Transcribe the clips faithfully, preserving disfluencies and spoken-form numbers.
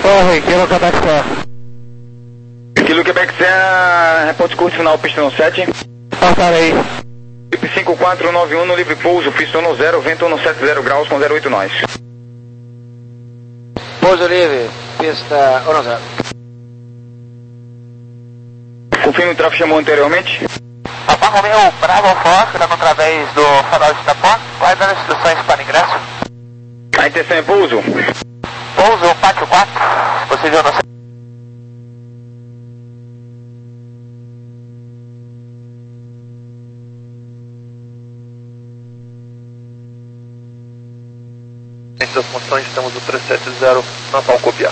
Corre, Kilo Quebec Serra. Kilo Quebec Serra, reporte curto final, pista no sete. Passarei. cinco quatro nove um no livre pouso, pista no zero, vento no sete zero graus com zero oito nós. Pouso livre, pista um zero. Confirme o tráfego chamou anteriormente. Alfa Romeo, Bravo Fox, dando através do farol de Itapó, quais as instruções para ingresso? A intenção é pouso. Pouso, pátio quatro, possível no centro. Dentro das condições, estamos no três sete zero, Natal copiar.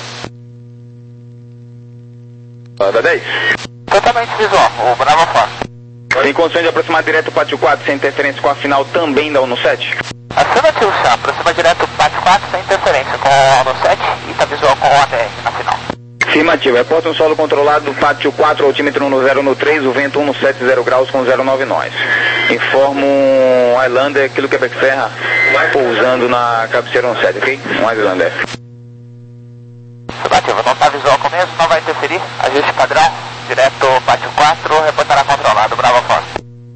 Da dez. Totalmente visual, o Bravo Fox. Tem condições de aproximar direto o pátio quatro sem interferência com a final também da Uno sete? Afirmativo, chá. Aproxima direto o pátio quatro sem interferência com a Uno sete e tá visual com o A T R na final. Afirmativo. Reporta um solo controlado do pátio quatro, altímetro no zero no três, o vento um no sete zero graus com zero nove nós. Informo um Highlander, Kilo Quebec Serra, pousando na cabeceira no sete, ok? Um Highlander. Afirmativo. Não tá visual com mesmo, não vai interferir. Ajuste padrão. Direto pátio quatro, reportará controlado, Bravo Fox.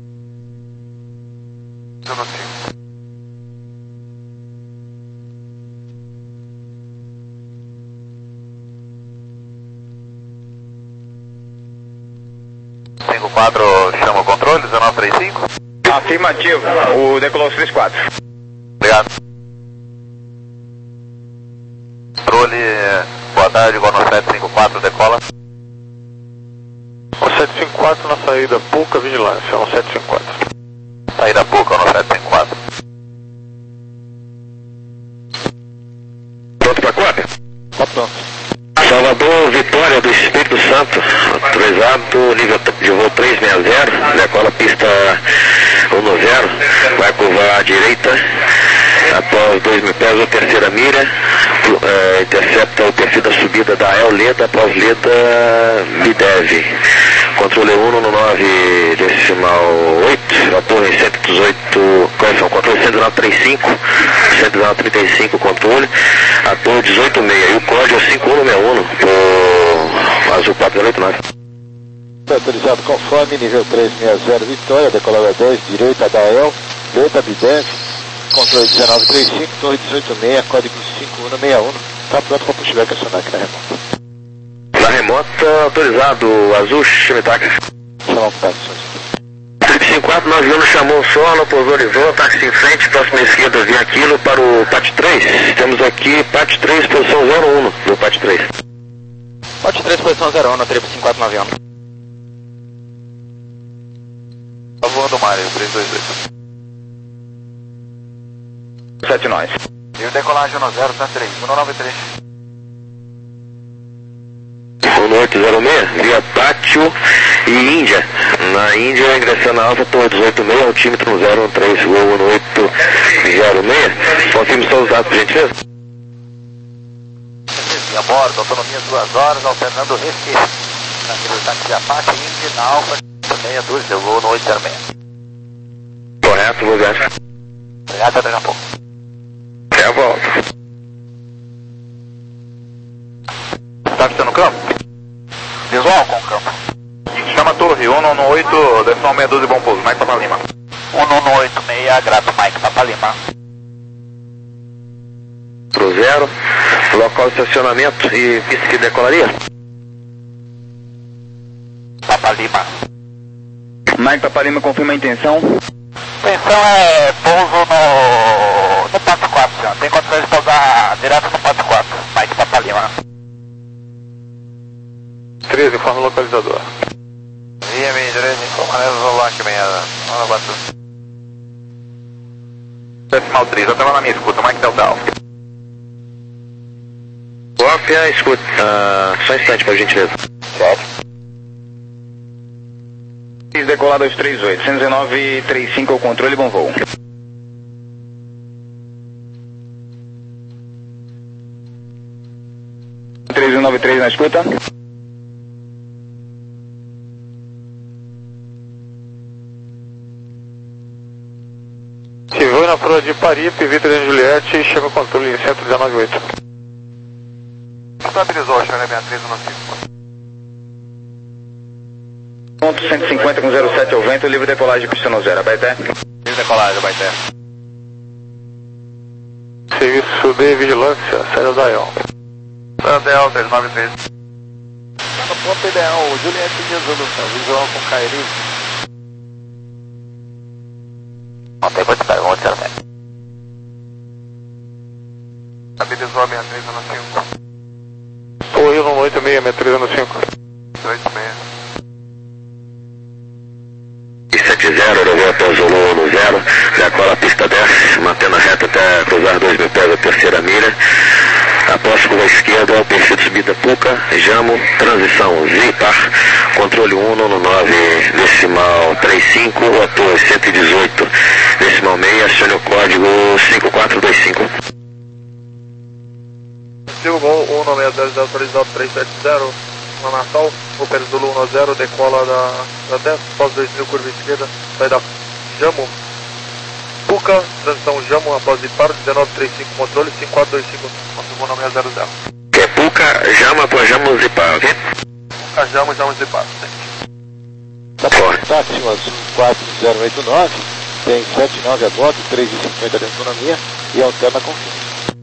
cinco quatro, chama o controle, dezenove trinta e cinco. Afirmativo. O decolou três quatro. Obrigado. Controle, boa tarde, igual no sete cinco quatro, decola. O sete cinco quatro na saída, pouca vigilância, no sete cinco quatro. Saída pouca no sete cinco quatro. Pronto para quatro? Tá pronto. Salvador, Vitória do Espírito Santo, autorizado, nível de voo três seis zero, decola pista um zero, vai curvar à direita, após dois mil pés, a terceira mira, é, intercepta o perfil da subida da El Leda, após Leda, Midev. Controle um no nove decimal oito, a torre cento e dezoito, correção, controle cento e dezenove trinta e cinco, cento e dezenove trinta e cinco controle, a torre dezoito seis, e o código é cinco um seis um, pro azul quatro zero oito nove. Autorizado conforme, nível três seis zero Vitória, decolada dez, direita da El, Leda Bidef, controle dezenove trinta e cinco, torre dezoito seis, código cinco um seis um, tá pronto para puxar que acionar aqui na remota. Na remota, autorizado, azul, Chimitaca. Chamar para condições. cinco quatro nove um chamou o solo, pousou horizonte, táxi em frente, próxima esquerda, vem aquilo para o P A T três. Temos aqui P A T três, posição zero um do P A T três. P A T três, posição zero um, no triple cinco quatro nove um. Tá voando Mário, três dois dois. sete nós. E o decolagem no zero, tá três, um nove três. um oito zero seis, via Pátio e Índia. Na Índia, ingressando na alta, torre dezoito seis, altímetro no zero um três, voo um oito zero seis. Confirme só os dados, por gentileza. A bordo, autonomia duas horas, alternando Recife. Na Vila Táxi Apache, Índia, na Alfa, seis dois, eu vou no oito zero seis. Correto, vou ver. Obrigado, até daqui a pouco. Até a volta. Táxi no campo? Visual com o campo. Chama a torre, um no oito, decimal meia dúzia, bom pouso, Mike Papa Lima. um no oito seis, grato Mike Papa Lima. Pro zero, local de estacionamento e pista que decolaria. Papa Lima. Mike Papa Lima confirma a intenção. Intenção é pouso no, no Pátio quatro, senhor. Tem condições de pousar direto no Pátio quatro. Mike Papa Lima. treze, informe o localizador. Via minha direita, informa Zoloc meia. Olha a batu. Decimal três, até lá na minha escuta, Mike Delta Alpha. Cópia, escuta, uh, só um instante, por gentileza. Certo. Decolado aos três oito, cento e dezenove trinta e cinco ao controle, bom voo. três um nove três na escuta. Se voe na prova de Paripe, Vitor e Juliette, chama o controle em cento e dezenove oito. Estabilizou, China sessenta e três no cinco. Ponto cento e cinquenta com zero sete ao vento, livre decolagem pista no zero, Abaeté. Livre decolagem, Abaeté. Serviço de vigilância, Céu Daion. Céu Daion, três nove três. Tá no ponto ideal, Juliette resolução, visual com Cairi. Não tem quanto pega, vamos tirar. Estabilizou a sessenta e três no cinco. Oi, no oito seis, sessenta e três no cinco. oito seis. sete zero, aeroporto Zulu no zero, decola a pista dez, mantendo a reta até cruzar dois mil pés a terceira milha. Após curva esquerda, perfil de subida Puca, Jamo, transição Z-Par, controle um no nove, decimal trinta e cinco, ator cento e dezoito, decimal seis, acione o código cinco quatro dois cinco. Silvio Gol, um nove zero zero três nove três sete zero, na Natal, o Pérez Zulu um zero, decola da, da dez, após dois mil, curva esquerda, sai da Jamo, Puca, transição Jamo, após de par, dezenove trinta e cinco, controle cinco quatro dois cinco, confirmou nove zero zero. É Puca, Jamo, após Jamo, Zipar, ok? Puca, Jamo, Jamo, Zipar, Tá bom, táxi azul quatro zero oito nove, tem sete nove a bordo, três e cinquenta de autonomia e alterna com fins.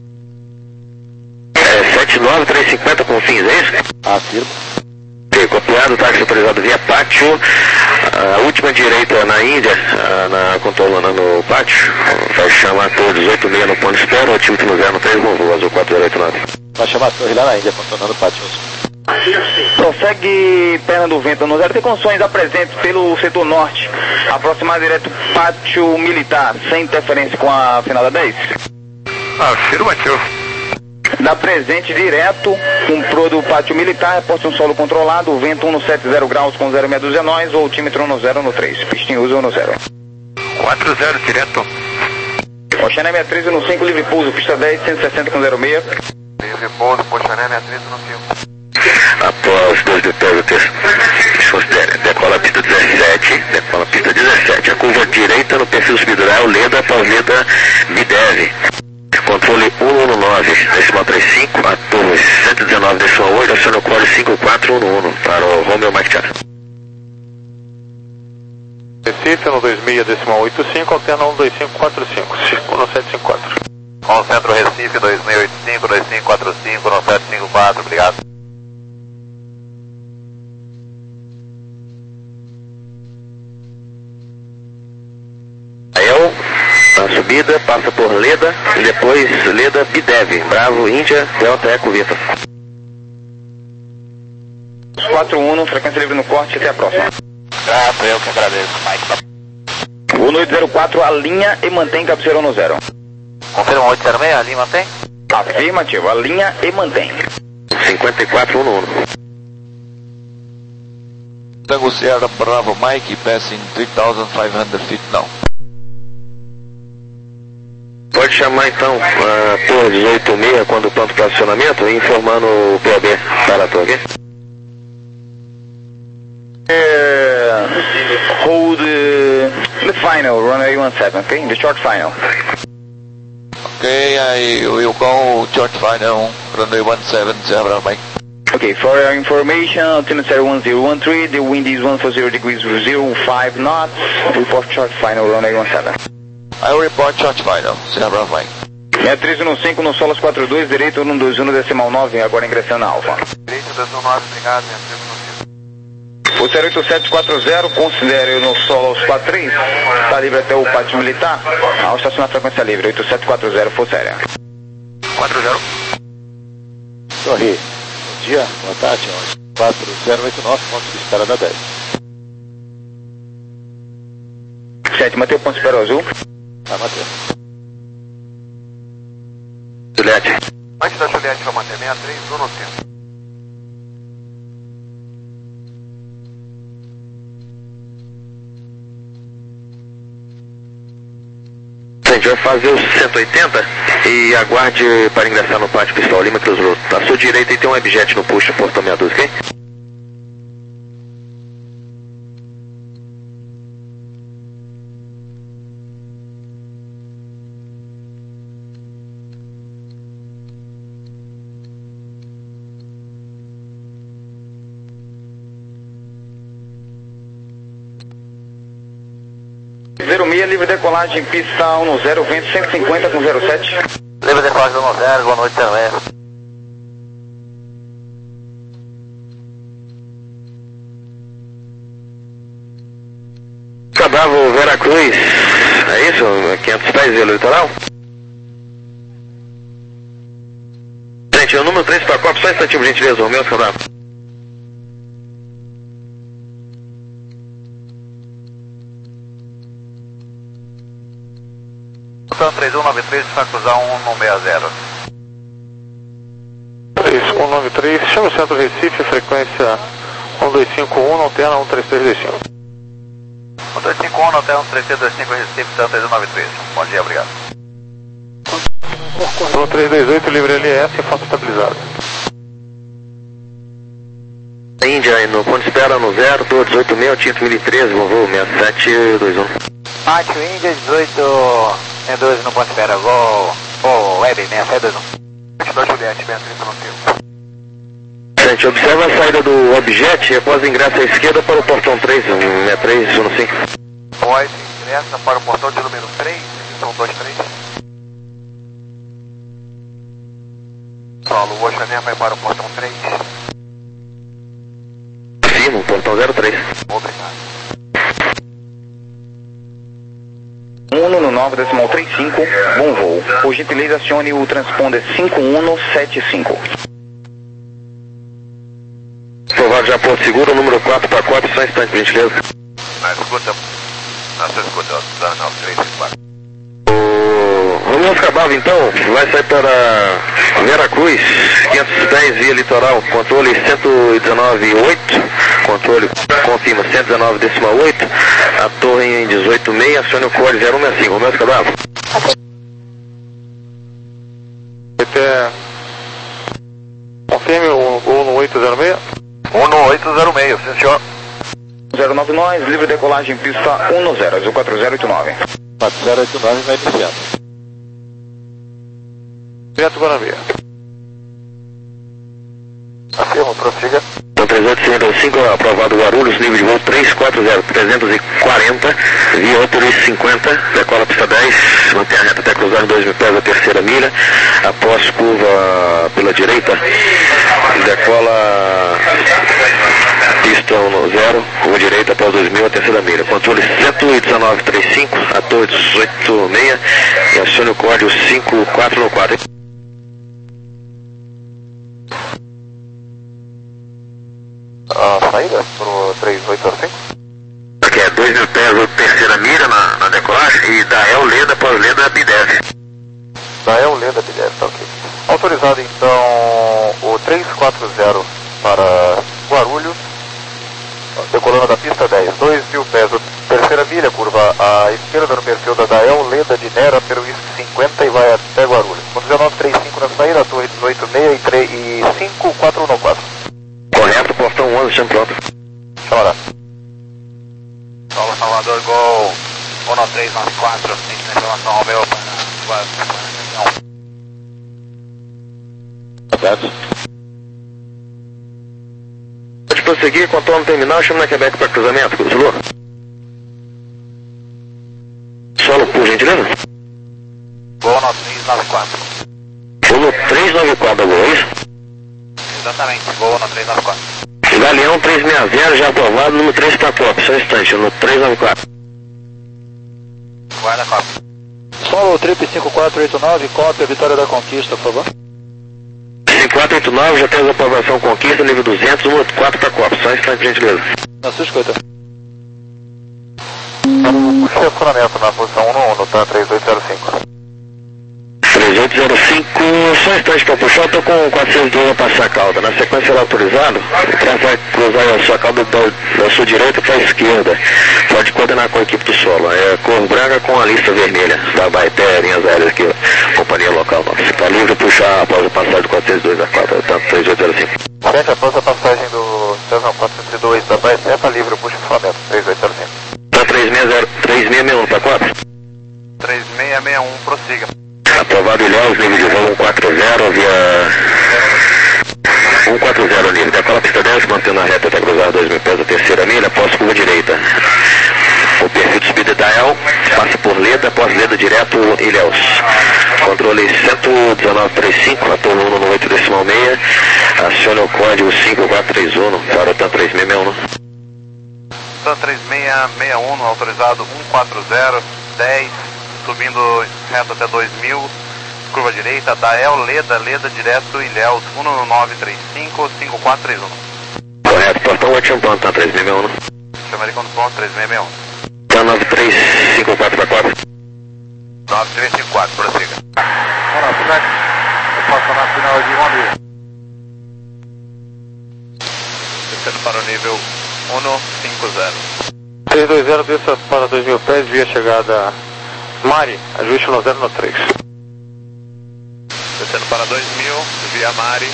É sete nove, três cinquenta com fins, é isso? Afirmo. Ok, copiado, táxi autorizado via pátio, a última direita na Índia, na contornando o pátio, vai chamar todos dezoito seis no ponto espero, altimetro no zero três, voo azul quatro zero oito nove. Vai chamar a torre lá na Índia, contornando o pátio azul. Prossegue perna do vento no zero, tem condições apresentes pelo setor norte, aproximar direto pátio militar, sem interferência com a final da dez. Afirmativo. Da presente direto, um pro do pátio militar, reporte um solo controlado, vento um no sete zero graus com zero meia dúzia nós, ou altímetro no zero no três, pista em uso no zero. quatro zero direto. Oxané sessenta e três no cinco, livre pouso, pista dez, cento e sessenta com zero seis. Livre pouso, Oxané sessenta e três no cinco. Após dois mil pés a terceira, considere, decola a pista dezessete, decola a pista dezessete, a curva direita no perfil subdural, Leda, Pauleda, Bidev. Controle um um nove, decimal trinta e cinco, a torre cento e dezenove, decimal oito, aciona o código cinco quatro um um para o Romeo Mike Charlie. Recife no dois seis, decimal oito cinco, alterna um dois cinco quatro cinco, cinco no sete cinco quatro. Concentro Recife dois seis oito cinco, dois cinco quatro cinco, no sete cinco quatro, obrigado. Eu, a subida, passa por Leda, e depois Leda, Bidev, Bravo, Índia, Delta, Eco, Vitor. quatro um, frequência livre no corte, até a próxima. Grato, eu que agradeço, Mike. O oito zero quatro, alinha e mantém cabeceirão no zero. Confirma oito zero seis, ali mantém? Afirmativo, alinha e mantém. cinquenta e quatro um um. Tango Sierra Bravo Mike, passing three thousand five hundred feet now. Pode chamar então a torre dezoito seis quando pronto para acionamento e informando o P O B para a torre. Uh, hold uh, the final, runway one seven, okay? The short final. Okay, I will go short final, runway one seven, Sierra Bravo Mike. Okay, for your information, altimeter one zero one three, the wind is one forty degrees zero five knots, report short final, runway one seven. I will report short final, Sierra Bravo Mike. sessenta e três no cinco, no solas quatro dois, direito um dois um, decimal nove, agora ingressando na alfa. Direito, decimal nove, obrigado, sessenta e três no cinco. O zero oito sete quatro zero, considere no solos quatro três, está livre até o pátio militar, ao estacionar frequência livre, oito sete quatro zero, força aérea. quatro zero. Torre, bom dia, boa tarde, quatro zero oito nove, ponto de espera da dez. sete, mantém o ponto de espera azul. Tá mantendo. Juliette. Antes da Juliette, vai manter sessenta e três, um no centro. A gente vai fazer os cento e oitenta e aguarde para ingressar no pátio Pistol Lima Cruzou. À sua direita e tem um Abjet no push, portão meia dúzia, ok? meia, livre decolagem, pista um zero, vento cento e cinquenta com zero sete. Livre decolagem um zero, boa noite também. Bravo, Veracruz, é isso? quinhentos pés velo litoral? Gente, o número três para Copa, só um instantinho, por gentileza, o meu, Bravo. três um nove três, vai cruzar um um seis zero. três um nove três, chama o centro Recife, frequência um dois cinco um, antena um três três dois cinco. um dois cinco um, antena um três três dois cinco, Recife, Santa três um nove três. Bom dia, obrigado. um três dois oito, livre L S, fato estabilizado. Índia, no ponto de espera no zero, tô dezoito mil, Tinto mil e treze, voo seis sete dois um. Mate, Índia, dezoito e doze no ponto de espera, voo, voo, Web, seis sete dois um. vinte e dois Juliette, seis trinta no tempo. Gente, observa a saída do objeto e após o ingresso à esquerda para o portão três, seis três um cinco. Após ingressa para o portão de número três, são dois três. Solo, o Oxané vai para o portão três. Firmo, portão zero três. Obrigado. um no nove decimal trinta e cinco, bom voo. Por gentileza, acione o transponder cinco um sete cinco. Aprovado já Porto Seguro, número quatro para Copa, só um instante, por gentileza. Na escuta, na sua escuta, nove três quatro. O Romeu Cabral, então, vai sair para Veracruz, quinhentos pés via litoral, controle cento e dezenove vírgula oito, controle confirma cento e dezenove vírgula oito, a torre em dezoito seis, acione o código zero um seis cinco, Romeu Cabral. Até... Confirme o gol no oito zero seis. um no oito zero seis, sim senhor. zero nove nós, livre decolagem, pista um zero, azul quatro zero oito nove. quatro zero oito nove vai iniciando. Direto Guarani. Afirmo, prossiga. três oito cinco cinco, aprovado Guarulhos, nível de voo três quatro zero, trezentos e quarenta, via Operis cinquenta, decola pista dez, mantém a reta até cruzar dois mil pés a terceira milha, após curva pela direita, decola pista um zero, curva direita após dois mil a terceira milha, controle cento e dezenove vírgula trinta e cinco, a torre dezoito seis e acione o código cinco quatro quatro. A saída pro três oito zero cinco. Aqui é dois mil pés a terceira milha na, na decolagem e da El Leda após Leda B dez. Da El Leda B dez, tá ok. Autorizado então o três quatro zero para Guarulhos, decolando da pista dez, dois mil pés a terceira milha, curva à esquerda no perfil da Dael Leda de Nera, pelo cinquenta e vai até Guarulhos. Com dezenove trinta e cinco na saída, a torre dezoito seis e cinco quatro um quatro. Correto, portão onze, sempre pronto. Chora. Solo Salvador, gol um três nove quatro, informação ao meu para a Aberto. Pode prosseguir, contorno terminal, chama na Quebec para cruzamento, cruzou. Solo, por gentileza. Gol um três nove quatro. Solo três nove quatro, gol, é isso? Exatamente, gol um três nove quatro. Galeão três seis zero, já aprovado, número três para Copa, só um instante, no três nove quatro. Guarda Copa. Solo Trip cinco quatro oito nove, cópia, Vitória da Conquista, por favor. cinco quatro oito nove, já temos aprovação Conquista, nível duzentos, número quatro para Copa, só um instante, gentileza. Na sua escuta. Puxa acionamento na posição um no um, no T A N três oito zero cinco. três oito zero cinco, só um instante para puxar, eu estou com quatrocentos e doze a passar a cauda. Na sequência ela autorizado, o trem vai cruzar a sua cauda da, da sua direita para a esquerda. Pode coordenar com a equipe do solo. É cor branca com a lista vermelha da Baeté, linhas aéreas aqui, ó, companhia local nossa. Está livre para puxar após a passagem do quatrocentos e doze a cauda, tanto três oito zero cinco. Gente, após a passagem do Cessna quatrocentos e dois da Baeté, está livre, puxa o flamento, três oito zero cinco. Está três seis zero, três seis seis um para Copa. três seis seis um, prossiga. Aprovado Ilhéus, nível de voo um quatro zero, via um quatro zero nível. Decola pista dez, mantendo a reta até cruzar dois mil pés a terceira milha, após curva direita. O perfil de subida da El, passa Leda, após Leda direto, Ilhéus. Controle cento e dezenove trinta e cinco, a torre um no oito decimal seis, acione o código cinco quatro três um para o TAM três seis seis um. TAM três seis seis um, autorizado um quatro zero, dez, subindo reto até dois mil, curva direita, Dael, Leda, Leda direto, Ilhéus, um nove três cinco, cinco quatro três um. Correto, portão oito, ponto, TAM três seis seis um. Chama de ponto três seis seis um. TAM nove três cinco quatro para quatro. nove três cinco quatro, prossiga. Ora, Flex, passa na final de uma milha. Descendo para o nível um cinco zero. três dois zero, desça para dois mil pés, via chegada Mari, ajuste no zero no três. Descendo para dois mil, via Mari,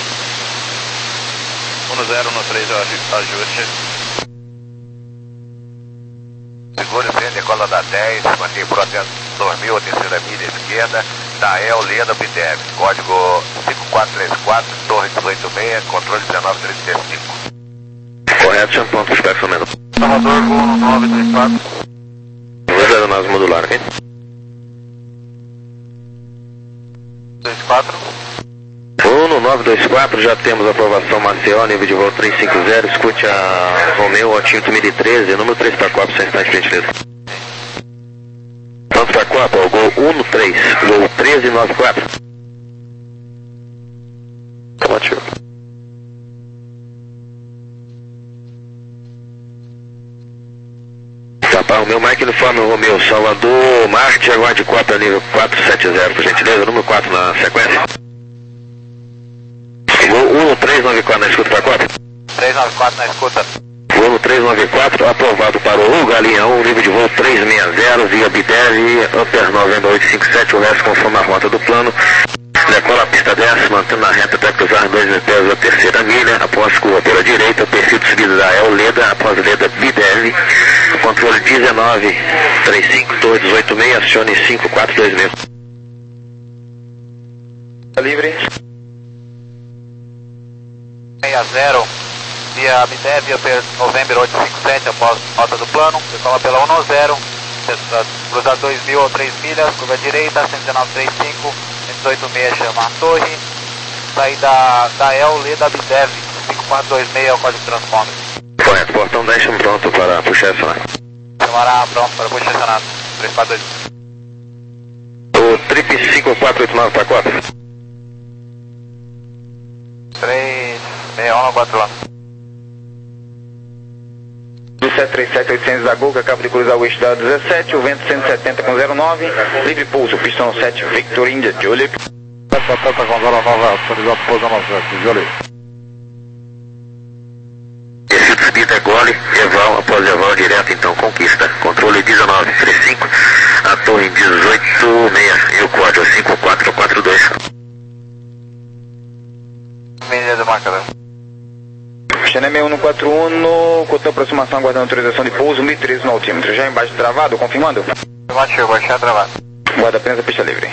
um zero no três, ajuste. Segure o decola da dez, mantém por até dois mil, a terceira milha esquerda, Dael, Leda, Bidev, código cinco quatro três quatro, torre dezoito seis, controle dezenove trinta e cinco. Correto, cem pontos, perfeito. Salvador, voo no nove três quatro. Vou dar nós modular, ok? três quatro. Uno nove dois quatro, já temos aprovação Maceió, nível de voo três cinco zero, escute a Romeo Altinho mil e treze, número três para Copa, sem instante, gentileza. Pronto para Copa, o gol um três, gol treze nove quatro. Ótimo. Tá, para o meu Mike Uniforme Romeo, Salvador, Marte, aguarde Copa, nível quatro sete zero, por gentileza, número quatro na sequência. Voo um três nove quatro na escuta para Copa. três nove quatro na escuta. Voo três nove quatro, aprovado para o Galinhão, nível de voo três seis zero, via Bidev, Upper November oito cinco sete, o resto conforme a rota do plano. Decola a pista dez, mantendo a reta até cruzar dois mil pés da terceira milha, após curva pela direita, perfil de subida da El Leda, após Leda Bidev, controle dezenove trinta e cinco, torre dezoito seis, acione cinco quatro dois seis. Livre. seis zero, via Bidev, Upper November oito cinco sete, após rota do plano, decola pela um zero, cruzar dois mil ou três milhas, curva direita, cento e dezenove trinta e cinco, cento e dezoito seis, chama a torre, saída da El, Leda, Bidev, cinco quatro dois seis é o código de transponder. Correto, portão dez pronto para puxar acionado. Chamará pronto para puxar acionado, três quatro dois. O trip cinco quatro oito nove para quatro. três seis um quatro lá. Do sete três sete oitocentos da Gol, que acaba de cruzar o eixo da dezessete, o vento cento e setenta com zero nove, livre pouso, pistão sete, Victor India, Julie. sete setenta com zero nove, autorizado pouso no sete, Julie. Perfil de subida é gole, Eval, após Eval direto, então conquista. Controle dezenove trinta e cinco, a torre dezoito seis e o código cinco quatro quatro dois. Milha de marcador. Xené seis um quatro um, cotão aproximação, aguardando autorização de pouso, mil e treze no altímetro. Já embaixo travado, confirmando? Baixou, baixou, travado. Guarda apenas a pista livre.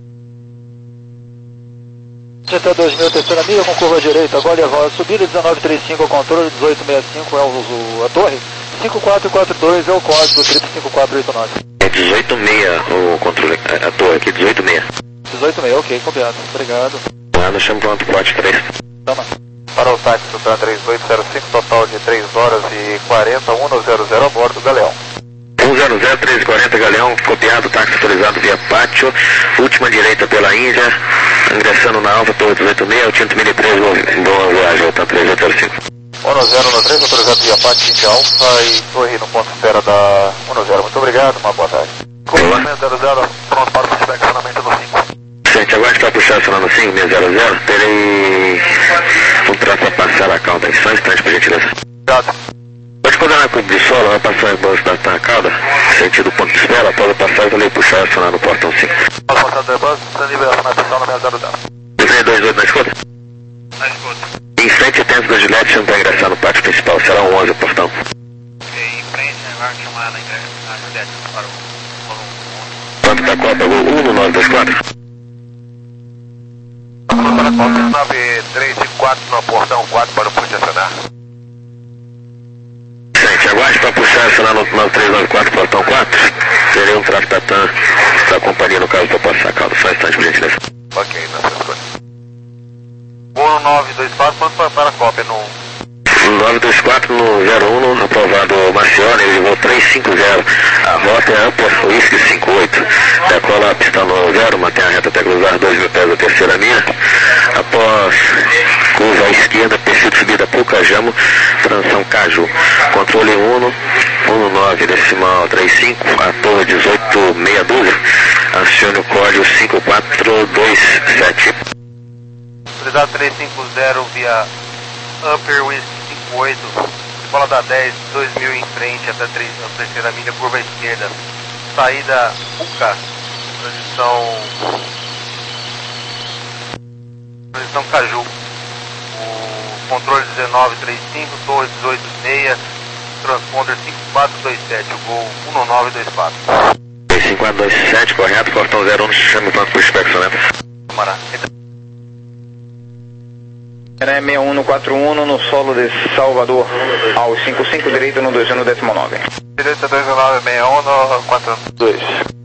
Até dois mil, terceira milha com curva direita, agora é a subida, dezenove trinta e cinco, o controle, dezoito sessenta e cinco é o, o, a torre, cinco quatro quatro dois é o código, triple cinco quatro oito nove. É dezoito seis o controle, a torre aqui, dezoito seis. dezoito seis, ok, copiado, obrigado. Lá no chão pronto, pote três. Toma. Para o táxi do TAM três oito zero cinco, total de três horas e quarenta, um zero zero a bordo, Galeão. um zero zero três quarenta Galeão, copiado, táxi autorizado via pátio, última direita pela Índia, ingressando na Alfa, torre dezoito seis, o Tinto mil e treze, boa viagem, TAM três oito zero cinco. um zero no três, autorizado via pátio, Índia Alfa e torre no ponto espera da um zero. Muito obrigado, uma boa tarde. Olá. zero zero, pronto para o flexionamento do cinco. Gente, agora está puxando lá no cinco seis zero zero, terei um traço a passar a cauda, só um instante, por gentileza. Obrigado. Pode quando na curva de solo, vai passar em velocidade na cauda, sentido ponto de espera, após a passagem, eu vou puxar e acionar no portão cinco. Posso passar do bus, sem liberação na atenção no zero zero. três dois oito na escuta? Na escuta. Em frente e tempo da Gillette, você não vai ingressar no pátio principal, será um onze o portão. Em frente, vai chamar na Gillette para o Pronto para a Copa, gol um nove dois quatro. Para a Copa, nove três cinco quatro no portão quatro para o puxar acionar. Gente, aguarde para puxar e acionar no nove três nove quatro, portão quatro. Terei um tráfego da TAM da companhia no caso para passar a cauda. Só um instante, por gentileza. Ok, na sua escolha. um nove dois quatro, pronto para, para a cópia no... nove dois quatro no zero um, aprovado Marcione, ele levou três cinco zero. A rota é ampla, Whisky cinco oito. Decola a pista no zero, mantém a reta até cruzar dois mil pés da terceira linha. Após curva à esquerda, perfil de subida Pucajamo, transição Caju. Controle um um nove decimal trinta e cinco, a torre dezoito meia dúzia. Acione o código cinco quatro dois sete. Autorizado três cinco zero via Upper Whisky cinco oito, bola da dez, dois mil em frente até três, a terceira milha, curva à esquerda, saída Puca, transição, transição Caju, o controle dezenove trinta e cinco, torre dezoito meia, transponder cinco quatro dois sete, o gol um nove dois quatro. cinco quatro dois sete, correto, portão zero um, chame o tanto por inspecionamento. Camarada. É seis um no quatro um no solo de Salvador, ao cinco cinco, direito no dois um no décimo nove. Direita dois nove seis um no quatro dois.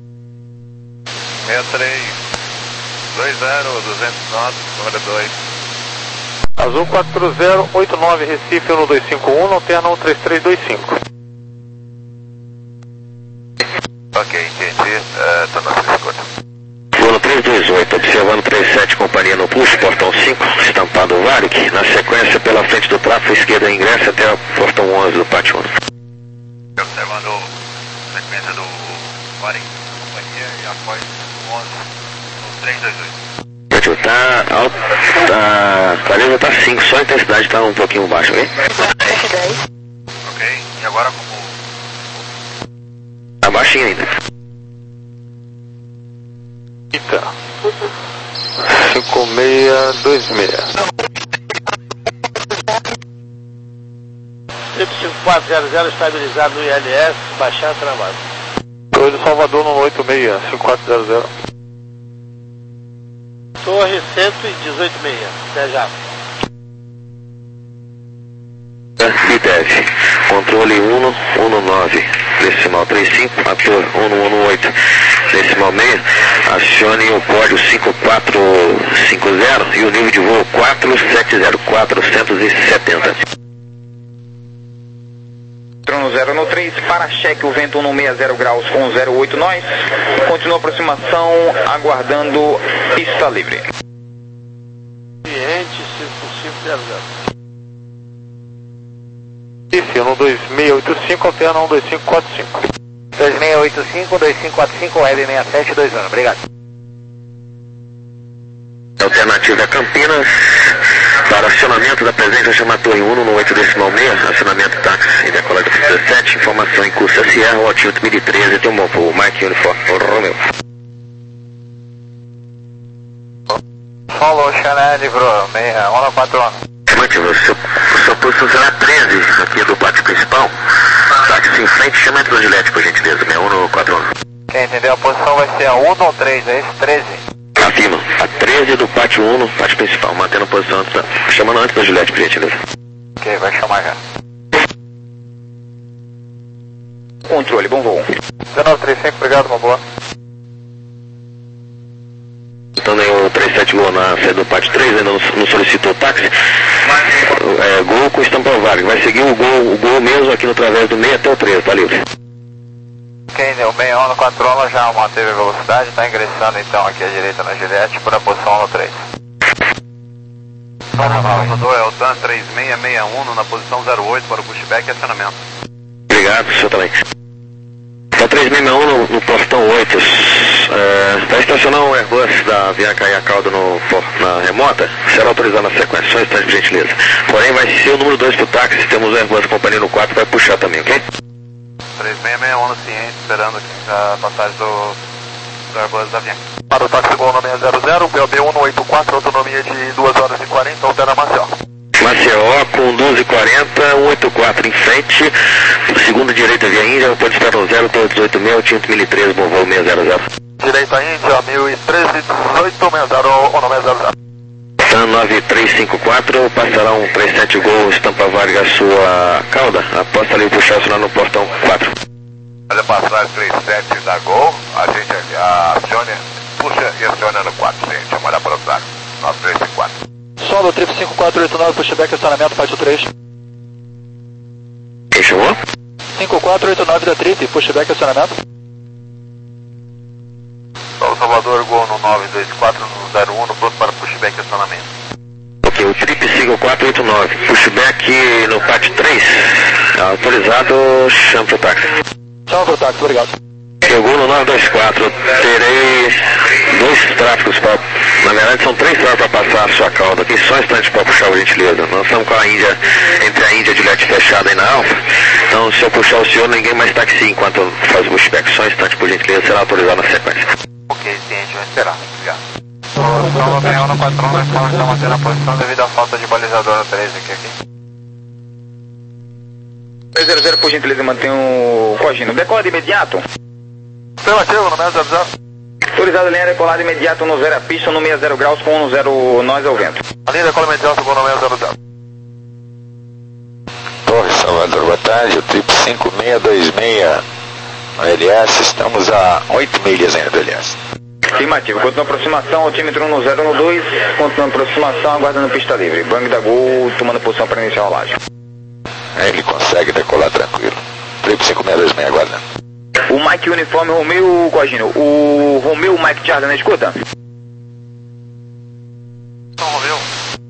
seis três dois zero duzentos e nove, número dois. Azul quatro zero oito nove Recife no dois cinco um, alterna um três três dois cinco. Ok, entendi, estou uh, na sua escolha. Voo três dois oito, observando três sete, companhia no pulso, portão cinco, estampado Varig. Na sequência, pela frente do tráfego, esquerda ingressa até o portão onze do pátio um. Observando a sequência do Varig, companhia e após o onze, no três dois oito. Tá alto, tá, a clareza tá cinco, só a intensidade tá um pouquinho baixa, ok? Ok, e agora como... Tá baixinho ainda. Eita. cinco seis dois seis. cinco quatro zero zero estabilizado no I L S, baixar travado. Torre do Salvador no oito seis, cinco quatro zero zero. Torre cento e dezoito meia, até já. B D F, controle um um nove, decimal trinta e cinco, ator um um oito, decimal seis, acione o código cinco quatro cinco zero e o nível de voo quatro sete zero quatrocentos e setenta. No zero no três, para cheque o vento no sessenta graus com zero oito nós, continua a aproximação, aguardando pista livre. Cliente cinco cinco zero zero. Isso, no dois seis oito cinco, alterna um dois cinco quatro cinco. dois seis oito cinco, dois cinco quatro cinco, web seis sete dois um, obrigado. Alternativa é Campinas, para acionamento da presença chama Torre um no oito decimal seis, acionamento táxi e decola de dezessete, informação em curso Sierra, o Altinho mil e treze, tem um bom voo, Mike Uniforme, Romeo. Follow Chanel, livro, seis um quatro um. Motivo, seu, sua posição será treze aqui do pátio principal, táxi em frente, chama entre o Gillette, por gentileza, seis um no quatro um. Quem entendeu? A posição vai ser a um ou três, é esse? treze. Afirma, a treze do pátio um no pátio principal, mantendo a posição antes da, chamando antes da Gillette, por gentileza. Ok, vai chamar já. Controle, bom voo. dezenove trinta e cinco, obrigado, uma boa. Então nem o três sete Lua na sede do pátio três, ainda não, não solicitou táxi. É, gol com estampa Varig, vai seguir o gol, o gol mesmo aqui no través do meio até o três, tá livre. Quem deu seis um no quatro um já manteve a velocidade, está ingressando então aqui à direita na Gillette por a posição no três. Salvador é o TAM três seis seis um na posição zero oito para o pushback e acionamento. Obrigado, senhor também. Tá três seis seis um no, no portão oito. É, para estacionar um Airbus da Avianca e a cauda no, na remota, será autorizado na sequência, só um instante de gentileza. Porém, vai ser o número dois pro táxi, temos o Airbus companhia no quatro, vai puxar também, ok? três seis seis um no ciente, esperando aqui a passagem do, do Airbus da Avianca. Para o táxi gol no seis zero zero, P O B um no oito quatro, autonomia de duas horas e quarenta, altera Maceió. Maceió com doze e quarenta, cento e oitenta e quatro em frente, segunda direita via Índia, pode esperar no zero, torre dezoito meia, Tinto mil e treze, bom voo seis zero zero. Direita Índia, mil e treze, dezoito, seis zero ou no seis zero zero. TAM nove três cinco quatro, passará um trinta e sete Gol, estampa Varig a sua cauda, após ali puxar acionar no portão quatro. Olha para trás, três sete da Gol, a gente acione, puxa e aciona no quatro, gente, vamos olhar para o trás, nove três cinco quatro. Solo trip cinco quatro oito nove, pushback, estacionamento, pátio três. Quem chamou? cinco quatro oito nove da trip, pushback, estacionamento. Solo Salvador, Gol no nove dois quatro no zero um, pronto para pushback e estacionamento. Ok, o trip cinco quatro oito nove, pushback no pátio três, autorizado, chama pro táxi. Chama pro táxi, obrigado. Chegou no nove dois quatro, terei dois tráficos para... Na verdade são três tráficos para passar a sua cauda aqui, só um instante para puxar, por gentileza. Nós estamos com a Índia, entre a Índia e a Juliette fechada aí na Alfa, então se eu puxar o senhor, ninguém mais taxi enquanto faz o pushback, só um instante, por gentileza, será autorizado na sequência. Ok, ciente, vou esperar, obrigado. Solo P um no quatro um, nós estamos mantendo a posição devido à falta de balizador no treze aqui, aqui. três zero zero, por gentileza, mantém o Cogino. Decola de imediato. Afirmativo, no zero zero. Autorizado, linha decolada imediato no zero a pista, no sessenta graus com no zero nós ao vento. A linha decola imediato com no zero zero. Torre Salvador, boa tarde, o trip cinco seis dois seis no L S, estamos a oito milhas ainda do L S. Afirmativo, continua a aproximação, altímetro no zero no dois, continua a aproximação, aguardando pista livre. Bang da Gol, tomando posição para iniciar a rolagem. Ele consegue decolar tranquilo. Trip cinco seis dois seis, aguardando. O Mike Uniforme Romeu, Cogino, o Romeu Mike Charlie na escuta? Não, Romeu.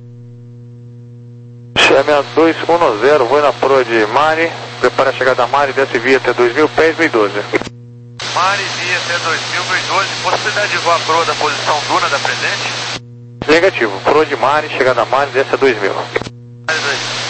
Chame dois um zero, vou na proa de Mari, prepara a chegada da Mari, desce via até dois mil pés, mil e doze. Mari, via até dois mil, mil e doze, possibilidade de voar a proa da posição Duna da presente? Negativo, proa de Mari, chegada da Mari, desce a dois mil. Mari dois.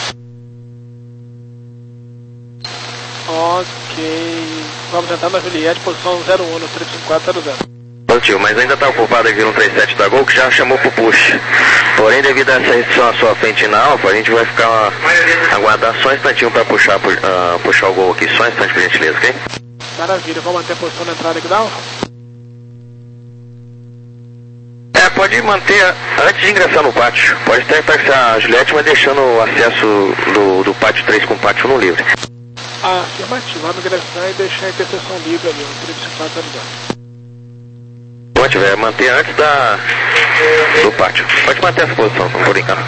Ok, vamos entrar na Juliette, posição zero um no três cinco quatro zero zero. Bom, tio, mas ainda está ocupado aqui no trinta e sete da Gol, que já chamou pro push. Porém, devido a essa restrição à sua frente na Alfa, a gente vai ficar aguardar só um instantinho para puxar, uh, puxar o Gol aqui, só um instante, por gentileza, ok? Maravilha, vamos manter a posição na entrada aqui da Alfa? É, pode manter antes de ingressar no pátio. Pode até taxar a Juliette, mas deixando o acesso do, do pátio três com o pátio no livre. Afirmativo, vamos ingressar e deixar a interseção livre ali, no três cinco quatro zero zero. Pode, velho, manter antes da, do pátio. Pode manter essa posição, não vou brincar.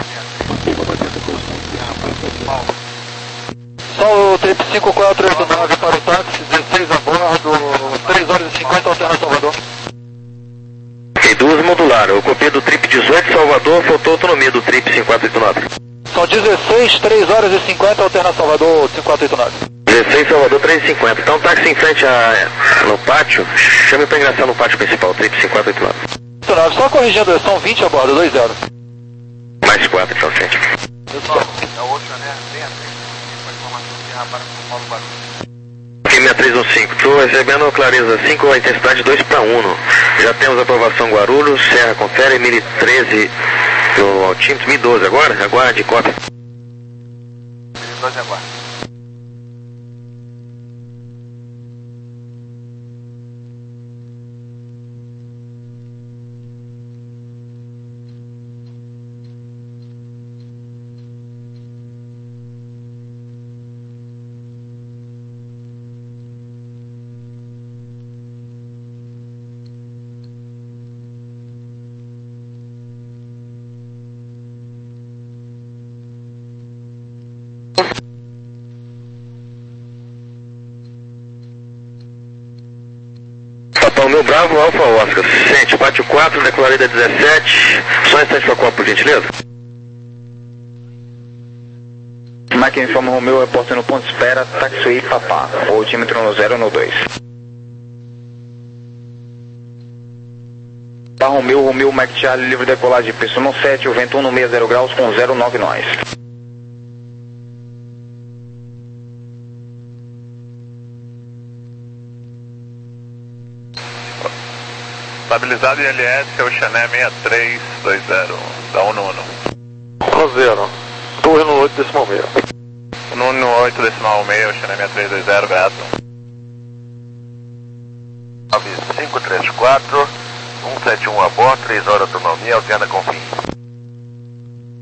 Só o trip cinco quatro oito nove para o táxi, dezesseis a bordo, três horas e cinquenta, alterna Salvador. Ok, duas modular. Eu copiei do trip dezoito Salvador, faltou autonomia do trip cinco quatro oito nove. São dezesseis, três horas e cinquenta, alterna Salvador cinco quatro oito nove. dezesseis Salvador três cinquenta. Então táxi em frente a, no pátio, chame para ingressar no pátio principal, trip cinco quatro oito nove. Só corrigindo, são vinte a bordo, dois zero. Mais quatro, então, gente. É o Ocean Air seis a três, com informação de rapaz com Paulo Barulho. Ok, seis três um cinco, estou recebendo clareza cinco, a intensidade dois para um. Já temos aprovação Guarulhos, Serra Confere, mil treze do altímetro, mil doze agora? Aguarde, cópia. mil doze aguarde. Papão meu Bravo, Alfa Oscar. Sente, pátio quatro, declarada dezessete. Só um instante para copa, por gentileza. Mike Uniforme Romeu, repórter no ponto de espera, taxi Papá, altímetro no zero no dois. Papá Romeu, Romeu, Mike Charlie, livre decolagem, pessoa no sete, o vento um no sessenta graus com zero nove nós. Estabilizado em L S, é o Chané seis três dois zero, da um no um. um zero, torre no oito decimal meio. um no oito decimal meio, o Chané seis três dois zero, gato. nove cinco três quatro, um sete um a bordo, três horas de autonomia, alterna com fim.